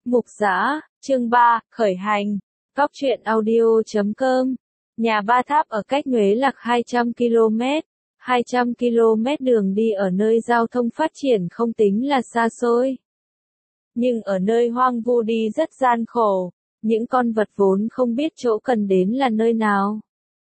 Mục Giã, chương 3, khởi hành. Góc truyện audio.com. Nhà Ba Tháp ở cách Nhuế Lạc 200 km. 200 km đường đi ở nơi giao thông phát triển không tính là xa xôi. Nhưng ở nơi hoang vu đi rất gian khổ, những con vật vốn không biết chỗ cần đến là nơi nào.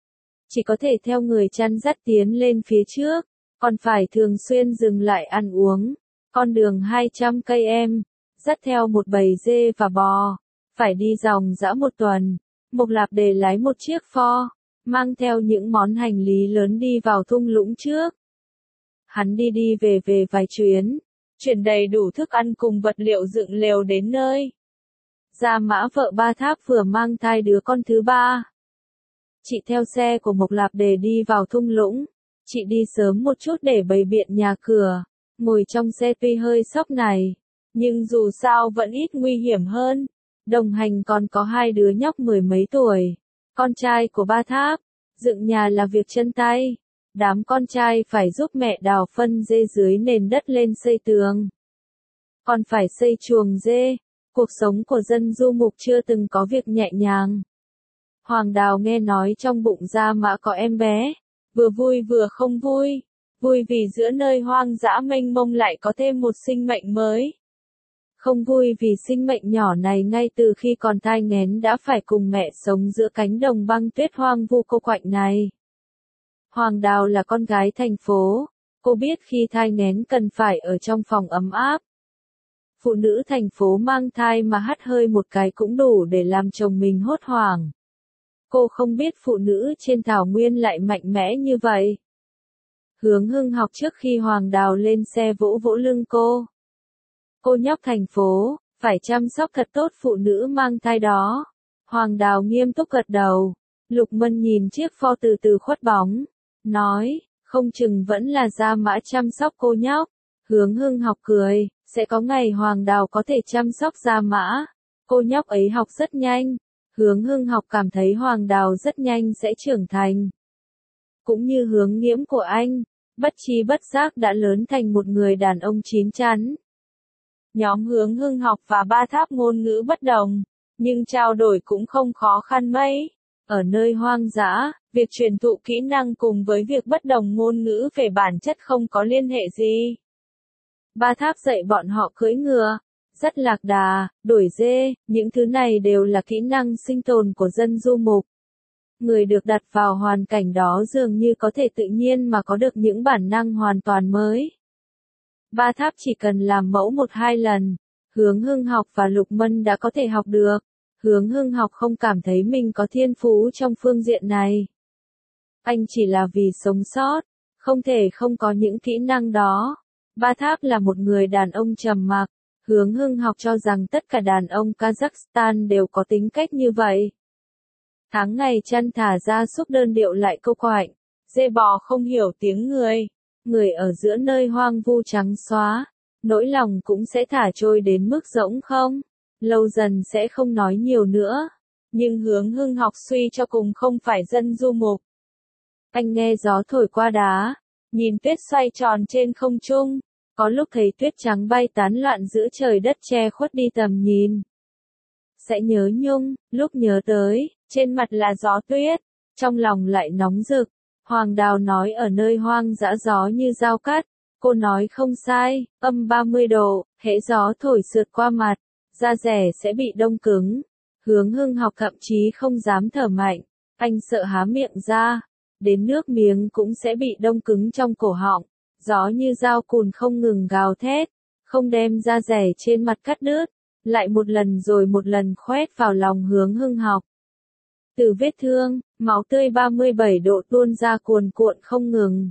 Chỉ có thể theo người chăn dắt tiến lên phía trước, còn phải thường xuyên dừng lại ăn uống. Con đường 200 cây dắt theo một bầy dê và bò, phải đi dòng dã một tuần. Mộc Lạp Đề lái một chiếc Ford, mang theo những món hành lý lớn đi vào thung lũng trước. Hắn đi về vài chuyến, chuyển đầy đủ thức ăn cùng vật liệu dựng lều đến nơi. Gia Mã vợ Ba Tháp vừa mang thai đứa con thứ ba. Chị theo xe của Mộc Lạp Đề đi vào thung lũng. Chị đi sớm một chút để bày biện nhà cửa. Ngồi trong xe tuy hơi sốc này, nhưng dù sao vẫn ít nguy hiểm hơn. Đồng hành còn có hai đứa nhóc mười mấy tuổi, con trai của Ba Tháp. Dựng nhà là việc chân tay. Đám con trai phải giúp mẹ đào phân dê dưới nền đất lên xây tường. Còn phải xây chuồng dê. Cuộc sống của dân du mục chưa từng có việc nhẹ nhàng. Hoàng Đào nghe nói trong bụng Gia Mã có em bé, vừa vui vừa không vui. Vui vì giữa nơi hoang dã mênh mông lại có thêm một sinh mệnh mới. Không vui vì sinh mệnh nhỏ này ngay từ khi còn thai nghén đã phải cùng mẹ sống giữa cánh đồng băng tuyết hoang vu cô quạnh này. Hoàng Đào là con gái thành phố, cô biết khi thai nghén cần phải ở trong phòng ấm áp. Phụ nữ thành phố mang thai mà hắt hơi một cái cũng đủ để làm chồng mình hốt hoảng. Cô không biết phụ nữ trên thảo nguyên lại mạnh mẽ như vậy. Hướng Hưng học trước khi Hoàng Đào lên xe vỗ vỗ lưng cô. Cô nhóc thành phố, phải chăm sóc thật tốt phụ nữ mang thai đó. Hoàng Đào nghiêm túc gật đầu. Lục Mân nhìn chiếc Ford từ từ khuất bóng, nói, không chừng vẫn là Gia Mã chăm sóc cô nhóc. Hướng Hưng học cười, sẽ có ngày Hoàng Đào có thể chăm sóc Gia Mã. Cô nhóc ấy học rất nhanh. Hướng Hưng học cảm thấy Hoàng Đào rất nhanh sẽ trưởng thành. Cũng như Hướng Nghiễm của anh, bất tri bất giác đã lớn thành một người đàn ông chín chắn. Nhóm Hướng Hưng học và Ba Tháp ngôn ngữ bất đồng, nhưng trao đổi cũng không khó khăn mấy. Ở nơi hoang dã, việc truyền thụ kỹ năng cùng với việc bất đồng ngôn ngữ về bản chất không có liên hệ gì. Ba Tháp dạy bọn họ cưỡi ngựa, dắt lạc đà, đuổi dê, những thứ này đều là kỹ năng sinh tồn của dân du mục. Người được đặt vào hoàn cảnh đó dường như có thể tự nhiên mà có được những bản năng hoàn toàn mới. Ba Tháp chỉ cần làm mẫu 1-2 lần, Hướng Hưng học và Lục Mân đã có thể học được. Hướng Hưng học không cảm thấy mình có thiên phú trong phương diện này. Anh chỉ là vì sống sót, không thể không có những kỹ năng đó. Ba Tháp là một người đàn ông trầm mặc. Hướng Hưng học cho rằng tất cả đàn ông Kazakhstan đều có tính cách như vậy. Tháng ngày chăn thả ra súc đơn điệu lại câu quạnh, dê bò không hiểu tiếng người. Người ở giữa nơi hoang vu trắng xóa, nỗi lòng cũng sẽ thả trôi đến mức rỗng không. Lâu dần sẽ không nói nhiều nữa. Nhưng Hướng Hưng học suy cho cùng không phải dân du mục. Anh nghe gió thổi qua đá, nhìn tuyết xoay tròn trên không trung. Có lúc thấy tuyết trắng bay tán loạn giữa trời đất che khuất đi tầm nhìn. Sẽ nhớ nhung, lúc nhớ tới, trên mặt là gió tuyết, trong lòng lại nóng rực. Hoàng Đào nói ở nơi hoang dã gió như dao cắt. Cô nói không sai, âm 30 độ, hễ gió thổi sượt qua mặt, da dẻ sẽ bị đông cứng. Hướng Hưng học thậm chí không dám thở mạnh, anh sợ há miệng ra, đến nước miếng cũng sẽ bị đông cứng trong cổ họng. Gió như dao cùn không ngừng gào thét, không đem da dẻ trên mặt cắt đứt, lại một lần rồi một lần khoét vào lòng Hướng Hưng học. Từ vết thương, máu tươi 37 độ tuôn ra cuồn cuộn không ngừng.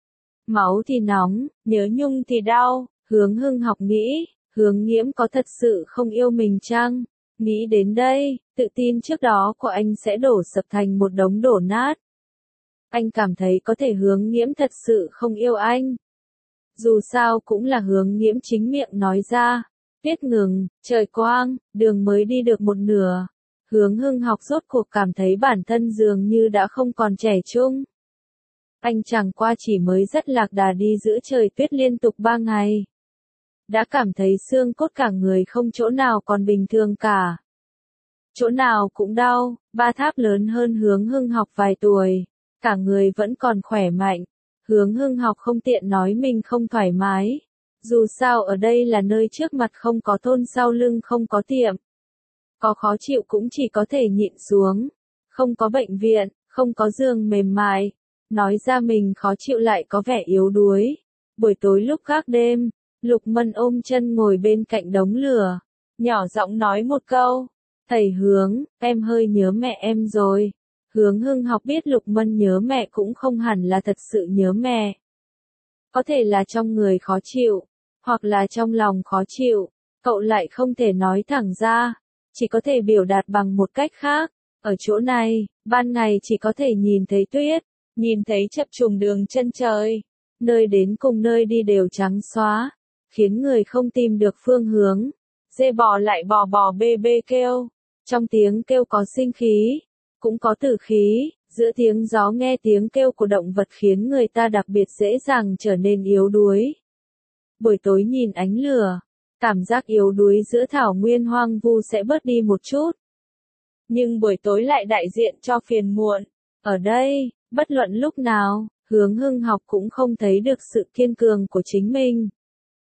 Máu thì nóng, nhớ nhung thì đau. Hướng Hưng học nghĩ, Hướng Nghiễm có thật sự không yêu mình chăng? Nghĩ đến đây, tự tin trước đó của anh sẽ đổ sập thành một đống đổ nát. Anh cảm thấy có thể Hướng Nghiễm thật sự không yêu anh. Dù sao cũng là Hướng Nghiễm chính miệng nói ra. Tuyết ngừng, trời quang, đường mới đi được một nửa. Hướng Hưng học rốt cuộc cảm thấy bản thân dường như đã không còn trẻ trung. Anh chẳng qua chỉ mới dắt lạc đà đi giữa trời tuyết liên tục 3 ngày. đã cảm thấy xương cốt cả người không chỗ nào còn bình thường cả. Chỗ nào cũng đau, Ba Tháp lớn hơn Hướng Hưng Học vài tuổi, cả người vẫn còn khỏe mạnh. Hướng Hưng Học không tiện nói mình không thoải mái. Dù sao ở đây là nơi trước mặt không có thôn, sau lưng không có tiệm. Có khó chịu cũng chỉ có thể nhịn xuống. Không có bệnh viện, không có giường mềm mại. Nói ra mình khó chịu lại có vẻ yếu đuối. Buổi tối lúc gác đêm, Lục Mân ôm chân ngồi bên cạnh đống lửa. Nhỏ giọng nói một câu. Thầy Hướng, em hơi nhớ mẹ em rồi. Hướng Hưng Học biết Lục Mân nhớ mẹ cũng không hẳn là thật sự nhớ mẹ. Có thể là trong người khó chịu, hoặc là trong lòng khó chịu, cậu lại không thể nói thẳng ra, chỉ có thể biểu đạt bằng một cách khác. Ở chỗ này, ban ngày chỉ có thể nhìn thấy tuyết, nhìn thấy chập trùng đường chân trời, nơi đến cùng nơi đi đều trắng xóa, khiến người không tìm được phương hướng. Dê bò lại bò bò bê bê kêu, trong tiếng kêu có sinh khí, cũng có tử khí, giữa tiếng gió nghe tiếng kêu của động vật khiến người ta đặc biệt dễ dàng trở nên yếu đuối. Buổi tối nhìn ánh lửa, cảm giác yếu đuối giữa thảo nguyên hoang vu sẽ bớt đi một chút. Nhưng buổi tối lại đại diện cho phiền muộn. Ở đây, bất luận lúc nào, Hướng Hưng Học cũng không thấy được sự kiên cường của chính mình.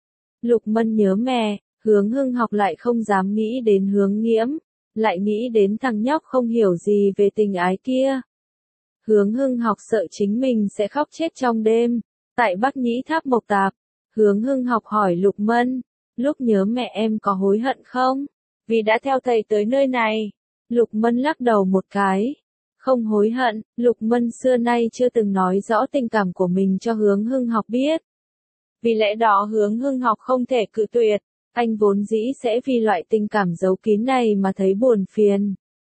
Lục Mân nhớ mẹ, Hướng Hưng Học lại không dám nghĩ đến Hướng Nghiễm, lại nghĩ đến thằng nhóc không hiểu gì về tình ái kia. Hướng Hưng Học sợ chính mình sẽ khóc chết trong đêm. Tại Bắc Nhĩ Tháp Mộc Tạp, Hướng Hưng Học hỏi Lục Mân, lúc nhớ mẹ em có hối hận không? Vì đã theo thầy tới nơi này. Lục Mân lắc đầu một cái. Không hối hận, Lục Mân xưa nay chưa từng nói rõ tình cảm của mình cho Hướng Hưng Học biết. Vì lẽ đó Hướng Hưng Học không thể cự tuyệt. Anh vốn dĩ sẽ vì loại tình cảm giấu kín này mà thấy buồn phiền.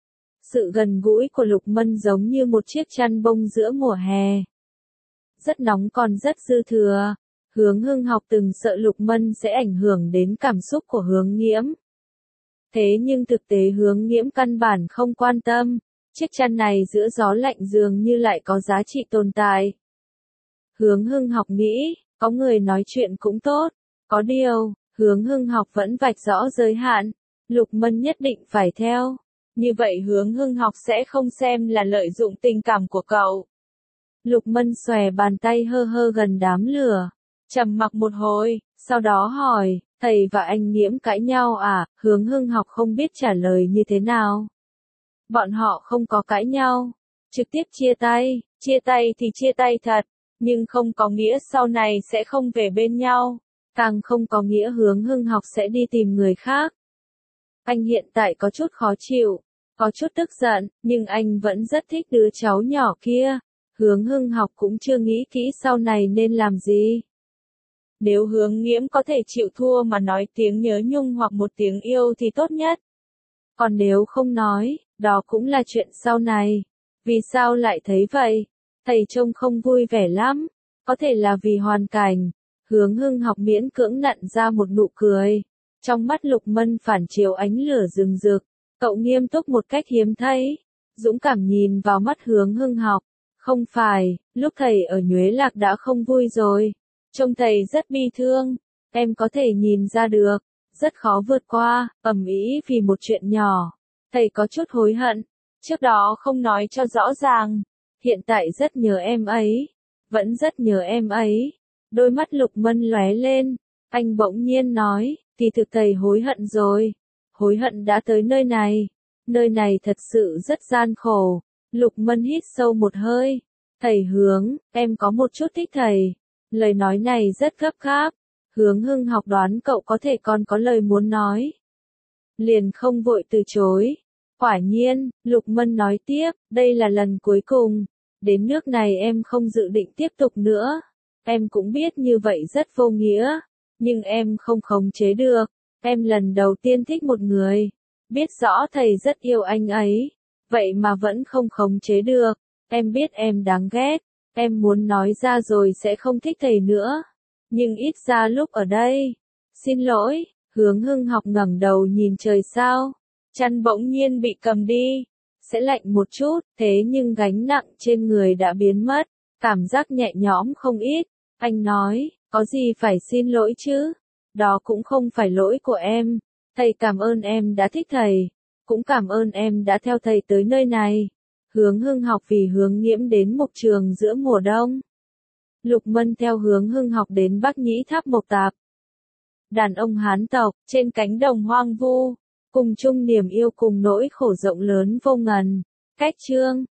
Sự gần gũi của Lục Mân giống như một chiếc chăn bông giữa mùa hè. Rất nóng còn rất dư thừa. Hướng Hưng Học từng sợ Lục Mân sẽ ảnh hưởng đến cảm xúc của Hướng Nghiễm. Thế nhưng thực tế Hướng Nghiễm căn bản không quan tâm. Chiếc chăn này giữa gió lạnh dường như lại có giá trị tồn tại. Hướng Hưng Học nghĩ, có người nói chuyện cũng tốt. Có điều, Hướng Hưng Học vẫn vạch rõ giới hạn. Lục Mân nhất định phải theo. Như vậy Hướng Hưng Học sẽ không xem là lợi dụng tình cảm của cậu. Lục Mân xòe bàn tay hơ hơ gần đám lửa. Trầm mặc một hồi, sau đó hỏi, thầy và anh Nghiễm cãi nhau à? Hướng Hưng Học không biết trả lời như thế nào. Bọn họ không có cãi nhau. Trực tiếp chia tay thì chia tay thật. Nhưng không có nghĩa sau này sẽ không về bên nhau. Càng không có nghĩa Hướng Hưng Học sẽ đi tìm người khác. Anh hiện tại có chút khó chịu, có chút tức giận, nhưng anh vẫn rất thích đứa cháu nhỏ kia. Hướng Hưng Học cũng chưa nghĩ kỹ sau này nên làm gì. Nếu Hướng Nghiễm có thể chịu thua mà nói tiếng nhớ nhung hoặc một tiếng yêu thì tốt nhất. Còn nếu không nói, đó cũng là chuyện sau này. Vì sao lại thấy vậy? Thầy trông không vui vẻ lắm. Có thể là vì hoàn cảnh. Hướng Hưng Học miễn cưỡng nặn ra một nụ cười. Trong mắt Lục Mân phản chiếu ánh lửa rừng rực. Cậu nghiêm túc một cách hiếm thấy. Dũng cảm nhìn vào mắt Hướng Hưng Học. Không phải, lúc thầy ở Nhuế Lạc đã không vui rồi. Trông thầy rất bi thương. Em có thể nhìn ra được. Rất khó vượt qua, ầm ĩ vì một chuyện nhỏ. Thầy có chút hối hận. Trước đó không nói cho rõ ràng. Hiện tại rất nhớ em ấy. Vẫn rất nhớ em ấy. Đôi mắt Lục Mân lóe lên. Anh bỗng nhiên nói, thì thực thầy hối hận rồi. Hối hận đã tới nơi này. Nơi này thật sự rất gian khổ. Lục Mân hít sâu một hơi. Thầy Hướng, em có một chút thích thầy. Lời nói này rất gấp gáp. Hướng Hưng Học đoán cậu có thể còn có lời muốn nói. Liền không vội từ chối. Quả nhiên, Lục Mân nói tiếp, đây là lần cuối cùng. Đến nước này em không dự định tiếp tục nữa. Em cũng biết như vậy rất vô nghĩa. Nhưng em không khống chế được. Em lần đầu tiên thích một người. Biết rõ thầy rất yêu anh ấy. Vậy mà vẫn không khống chế được. Em biết em đáng ghét. Em muốn nói ra rồi sẽ không thích thầy nữa. Nhưng ít ra lúc ở đây. Xin lỗi. Hướng Hưng Học ngẩng đầu nhìn trời sao. Chăn bỗng nhiên bị cầm đi. Sẽ lạnh một chút, thế nhưng gánh nặng trên người đã biến mất. Cảm giác nhẹ nhõm không ít. Anh nói, có gì phải xin lỗi chứ? Đó cũng không phải lỗi của em. Thầy cảm ơn em đã thích thầy. Cũng cảm ơn em đã theo thầy tới nơi này. Hướng Hưng học vì Hướng Nghiễm đến Mộc Trường giữa mùa đông. Lục Mân theo Hướng Hưng học đến Bắc Nhĩ Tháp Mộc Tạp. Đàn ông Hán tộc, trên cánh đồng hoang vu, cùng chung niềm yêu cùng nỗi khổ rộng lớn vô ngần. Cách chương